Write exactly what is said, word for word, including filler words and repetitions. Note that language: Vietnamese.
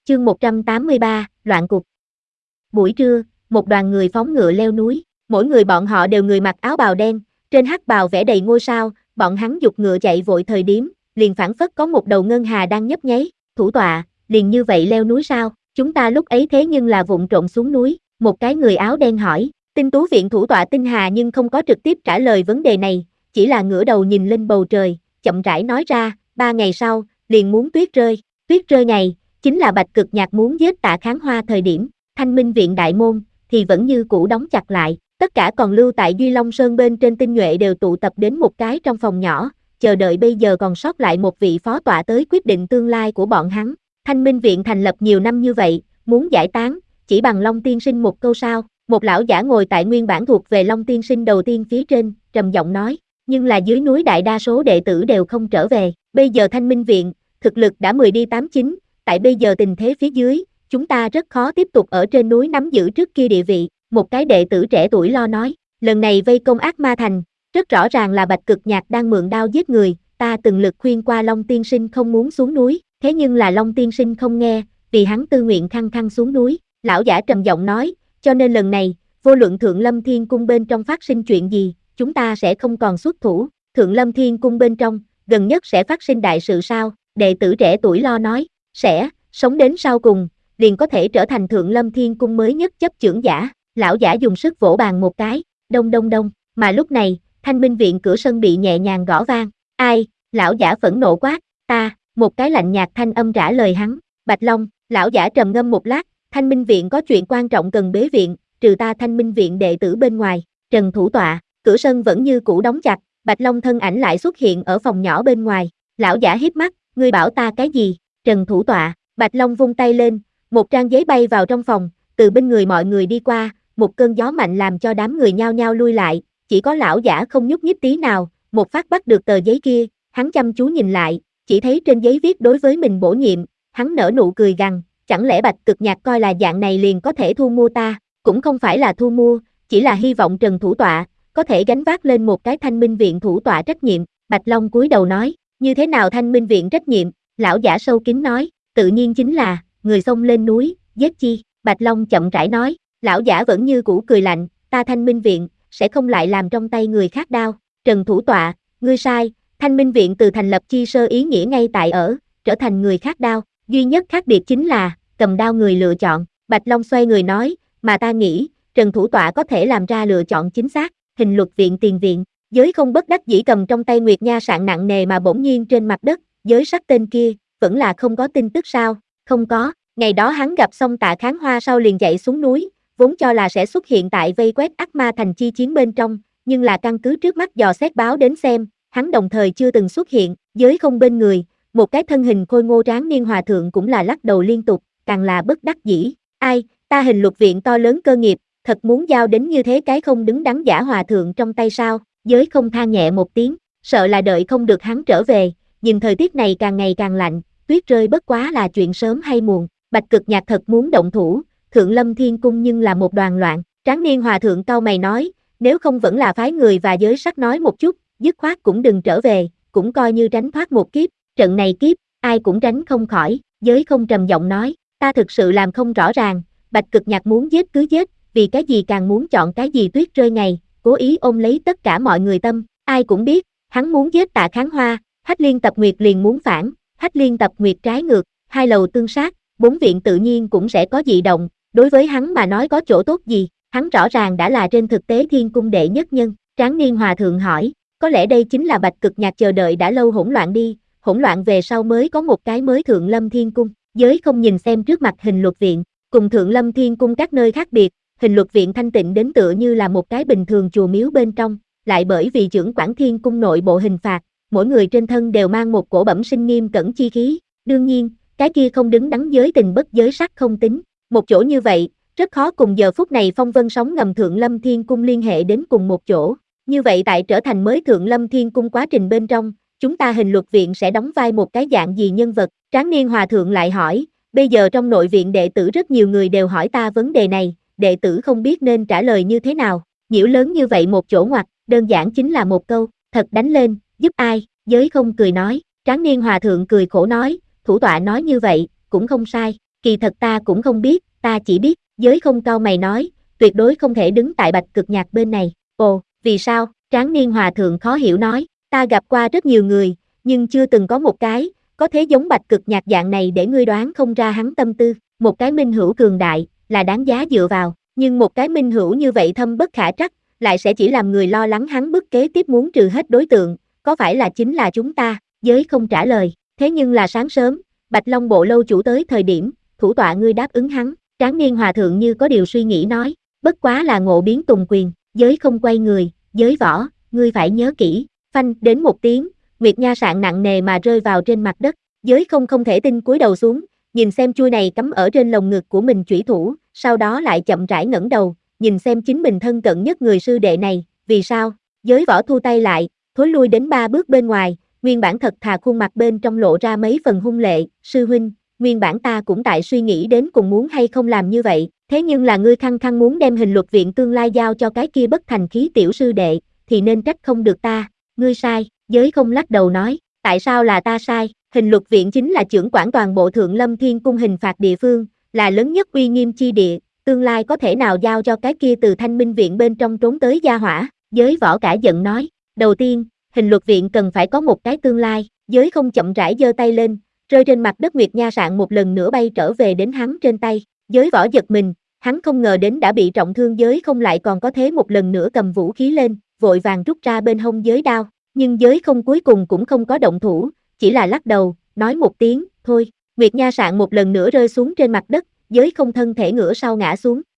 Chương một trăm tám mươi ba, Loạn cục. Buổi trưa, một đoàn người phóng ngựa leo núi, mỗi người bọn họ đều người mặc áo bào đen, trên hắc bào vẽ đầy ngôi sao, bọn hắn giục ngựa chạy vội thời điểm, liền phảng phất có một đầu ngân hà đang nhấp nháy. Thủ tọa, liền như vậy leo núi sao? Chúng ta lúc ấy thế nhưng là vụng trộm xuống núi, một cái người áo đen hỏi. Tinh tú viện thủ tọa Tinh Hà nhưng không có trực tiếp trả lời vấn đề này, chỉ là ngửa đầu nhìn lên bầu trời, chậm rãi nói ra, ba ngày sau, liền muốn tuyết rơi. Tuyết rơi ngày, chính là Bạch Cực Nhạc muốn giết Tạ Kháng Hoa thời điểm. Thanh Minh viện đại môn thì vẫn như cũ đóng chặt lại, tất cả còn lưu tại Duy Long Sơn bên trên tinh nhuệ đều tụ tập đến một cái trong phòng nhỏ, chờ đợi bây giờ còn sót lại một vị phó tọa tới quyết định tương lai của bọn hắn. Thanh Minh viện thành lập nhiều năm như vậy, muốn giải tán, chỉ bằng Long tiên sinh một câu sao? Một lão giả ngồi tại nguyên bản thuộc về Long tiên sinh đầu tiên phía trên, trầm giọng nói, nhưng là dưới núi đại đa số đệ tử đều không trở về, bây giờ Thanh Minh viện, thực lực đã mười đi tám chín, tại bây giờ tình thế phía dưới, chúng ta rất khó tiếp tục ở trên núi nắm giữ trước kia địa vị. Một cái đệ tử trẻ tuổi lo nói, lần này vây công Ác Ma Thành, rất rõ ràng là Bạch Cực Nhạc đang mượn đao giết người, ta từng lực khuyên qua Long tiên sinh không muốn xuống núi, thế nhưng là Long tiên sinh không nghe, vì hắn tư nguyện khăng khăng xuống núi. Lão giả trầm giọng nói, cho nên lần này, vô luận Thượng Lâm Thiên Cung bên trong phát sinh chuyện gì, chúng ta sẽ không còn xuất thủ. Thượng Lâm Thiên Cung bên trong, gần nhất sẽ phát sinh đại sự sao? Đệ tử trẻ tuổi lo nói, sẽ, sống đến sau cùng, liền có thể trở thành Thượng Lâm Thiên Cung mới nhất chấp chưởng giả. Lão giả dùng sức vỗ bàn một cái, đông đông đông, mà lúc này, Thanh Minh viện cửa sân bị nhẹ nhàng gõ vang. Ai? Lão giả phẫn nộ quát, ta, một cái lạnh nhạt thanh âm trả lời hắn. Bạch Long. Lão giả trầm ngâm một lát, Thanh Minh viện có chuyện quan trọng cần bế viện, trừ ta Thanh Minh viện đệ tử bên ngoài. Trần thủ tọa. Cửa sân vẫn như cũ đóng chặt, Bạch Long thân ảnh lại xuất hiện ở phòng nhỏ bên ngoài. Lão giả híp mắt, ngươi bảo ta cái gì? Trần thủ tọa. Bạch Long vung tay lên, một trang giấy bay vào trong phòng, từ bên người mọi người đi qua, một cơn gió mạnh làm cho đám người nhao nhao lui lại, chỉ có lão giả không nhúc nhích tí nào. Một phát bắt được tờ giấy kia, hắn chăm chú nhìn lại, chỉ thấy trên giấy viết đối với mình bổ nhiệm, hắn nở nụ cười gằn, chẳng lẽ Bạch Cực Nhạc coi là dạng này liền có thể thu mua ta? Cũng không phải là thu mua, chỉ là hy vọng Trần thủ tọa có thể gánh vác lên một cái Thanh Minh viện thủ tọa trách nhiệm. Bạch Long cúi đầu nói, như thế nào Thanh Minh viện trách nhiệm? Lão giả sâu kín nói, tự nhiên chính là người xông lên núi, giết chi. Bạch Long chậm rãi nói, lão giả vẫn như cũ cười lạnh, ta Thanh Minh viện sẽ không lại làm trong tay người khác đao. Trần thủ tọa, ngươi sai, Thanh Minh viện từ thành lập chi sơ ý nghĩa ngay tại ở trở thành người khác đao, duy nhất khác biệt chính là cầm đao người lựa chọn. Bạch Long xoay người nói, mà ta nghĩ Trần thủ tọa có thể làm ra lựa chọn chính xác. Hình luật viện tiền viện, Giới Không bất đắc dĩ cầm trong tay Nguyệt Nha sạn nặng nề mà bỗng nhiên trên mặt đất. Giới Sắc tên kia vẫn là không có tin tức sao? Không có. Ngày đó hắn gặp xong Tạ Kháng Hoa sau liền chạy xuống núi, vốn cho là sẽ xuất hiện tại vây quét Ác Ma Thành chi chiến bên trong, nhưng là căn cứ trước mắt dò xét báo đến xem, hắn đồng thời chưa từng xuất hiện. Giới Không bên người, một cái thân hình khôi ngô tráng niên hòa thượng cũng là lắc đầu liên tục, càng là bất đắc dĩ. Ai, ta Hình luật viện to lớn cơ nghiệp, thật muốn giao đến như thế cái không đứng đắn giả hòa thượng trong tay sao? Giới Không than nhẹ một tiếng, sợ là đợi không được hắn trở về, nhìn thời tiết này càng ngày càng lạnh, tuyết rơi bất quá là chuyện sớm hay muộn. Bạch Cực Nhạc thật muốn động thủ, Thượng Lâm Thiên Cung nhưng là một đoàn loạn. Tráng niên hòa thượng cau mày nói, nếu không vẫn là phái người và Giới Sắc nói một chút, dứt khoát cũng đừng trở về, cũng coi như tránh thoát một kiếp. Trận này kiếp, ai cũng tránh không khỏi. Giới Không trầm giọng nói, ta thực sự làm không rõ ràng, Bạch Cực Nhạc muốn giết cứ giết, vì cái gì càng muốn chọn cái gì tuyết rơi ngày, cố ý ôm lấy tất cả mọi người tâm. Ai cũng biết, hắn muốn giết Tạ Kháng Hoa, Hách Liên Tập Nguyệt liền muốn phản, Hách Liên Tập Nguyệt trái ngược, hai lầu tương sát, bốn viện tự nhiên cũng sẽ có dị động, đối với hắn mà nói có chỗ tốt gì? Hắn rõ ràng đã là trên thực tế Thiên Cung đệ nhất nhân. Tráng niên hòa thượng hỏi, có lẽ đây chính là Bạch Cực Nhạc chờ đợi đã lâu hỗn loạn đi, hỗn loạn về sau mới có một cái mới Thượng Lâm Thiên Cung. Giới Không nhìn xem trước mặt Hình luật viện, cùng Thượng Lâm Thiên Cung các nơi khác biệt, Hình luật viện thanh tịnh đến tựa như là một cái bình thường chùa miếu bên trong, lại bởi vì trưởng quản Thiên Cung nội bộ hình phạt, mỗi người trên thân đều mang một cổ bẩm sinh nghiêm cẩn chi khí. Đương nhiên, cái kia không đứng đắn giới tình bất giới sắc không tính. Một chỗ như vậy, rất khó cùng giờ phút này phong vân sóng ngầm Thượng Lâm Thiên Cung liên hệ đến cùng một chỗ. Như vậy tại trở thành mới Thượng Lâm Thiên Cung quá trình bên trong, chúng ta Hình luật viện sẽ đóng vai một cái dạng gì nhân vật? Tráng niên hòa thượng lại hỏi, bây giờ trong nội viện đệ tử rất nhiều người đều hỏi ta vấn đề này, đệ tử không biết nên trả lời như thế nào. Nhiễu lớn như vậy một chỗ ngoặt, đơn giản chính là một câu, thật đánh lên, giúp ai? Giới Không cười nói. Tráng niên hòa thượng cười khổ nói, thủ tọa nói như vậy, cũng không sai, Kỳ thật ta cũng không biết, ta chỉ biết, giới không cau mày nói, tuyệt đối không thể đứng tại Bạch Cực Nhạc bên này. Ồ, vì sao? Tráng niên hòa thượng khó hiểu nói, ta gặp qua rất nhiều người, nhưng chưa từng có một cái, có thế giống Bạch Cực Nhạc dạng này để ngươi đoán không ra hắn tâm tư. Một cái minh hữu cường đại, là đáng giá dựa vào, nhưng một cái minh hữu như vậy thâm bất khả trắc, lại sẽ chỉ làm người lo lắng hắn bước kế tiếp muốn trừ hết đối tượng, có phải là chính là chúng ta? Giới không trả lời, thế nhưng là sáng sớm, Bạch Long bộ lâu chủ tới thời điểm, thủ tọa ngươi đáp ứng hắn. Tráng niên hòa thượng như có điều suy nghĩ nói, bất quá là ngộ biến tùng quyền. Giới không quay người, giới võ, ngươi phải nhớ kỹ. Phanh đến một tiếng, Nguyệt Nha sạn nặng nề mà rơi vào trên mặt đất. Giới không không thể tin cúi đầu xuống, nhìn xem chuôi này cắm ở trên lồng ngực của mình chủy thủ, sau đó lại chậm rãi ngẩng đầu, nhìn xem chính mình thân cận nhất người sư đệ này. Vì sao? Giới võ thu tay lại, thối lui đến ba bước bên ngoài, nguyên bản thật thà khuôn mặt bên trong lộ ra mấy phần hung lệ. Sư huynh, nguyên bản ta cũng tại suy nghĩ đến cùng muốn hay không làm như vậy, thế nhưng là ngươi khăng khăng muốn đem hình luật viện tương lai giao cho cái kia bất thành khí tiểu sư đệ, thì nên trách không được ta. Ngươi sai. Giới không lắc đầu nói, tại sao là ta sai? Hình luật viện chính là chưởng quản toàn bộ Thượng Lâm Thiên Cung hình phạt địa phương, là lớn nhất uy nghiêm chi địa, tương lai có thể nào giao cho cái kia từ Thanh Minh viện bên trong trốn tới gia hỏa? Giới võ cả giận nói, đầu tiên, hình luật viện cần phải có một cái tương lai. Giới không chậm rãi giơ tay lên, rơi trên mặt đất. Nguyệt Nha sạn một lần nữa bay trở về đến hắn trên tay. Giới võ giật mình, hắn không ngờ đến đã bị trọng thương, giới không lại còn có thế một lần nữa cầm vũ khí lên, vội vàng rút ra bên hông giới đao, nhưng giới không cuối cùng cũng không có động thủ, chỉ là lắc đầu, nói một tiếng, thôi. Nguyệt Nha sạn một lần nữa rơi xuống trên mặt đất, giới không thân thể ngửa sau ngã xuống,